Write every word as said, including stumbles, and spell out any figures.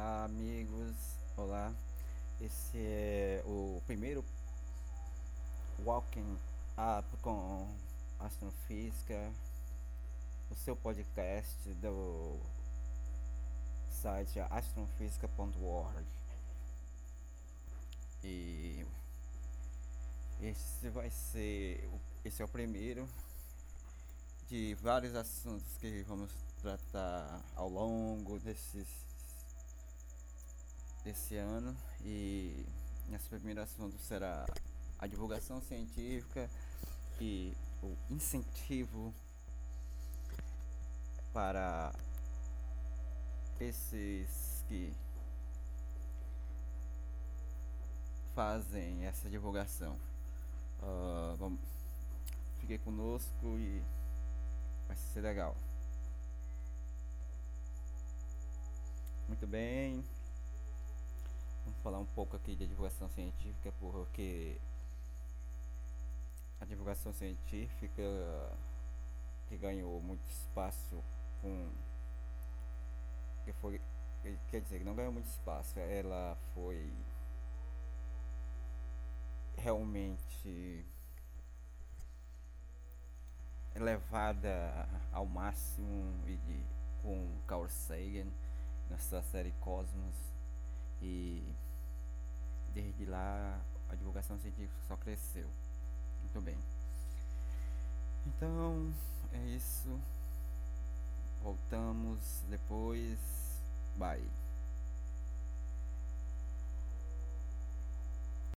Olá, amigos. Olá. Esse é o primeiro Walking Up com Astrofísica, o seu podcast do site astrofísica ponto org. E esse vai ser esse é o primeiro de vários assuntos que vamos tratar ao longo desses desse ano. E esse primeiro assunto será a divulgação científica e o incentivo para esses que fazem essa divulgação. Uh, vamos, fique conosco e vai ser legal. Muito bem, vamos falar um pouco aqui de divulgação científica, porque a divulgação científica que ganhou muito espaço com que foi quer dizer que não ganhou muito espaço, ela foi realmente elevada ao máximo e de, com Carl Sagan nessa série Cosmos, e desde lá a divulgação científica só cresceu. Muito bem, então é isso, voltamos depois, bye.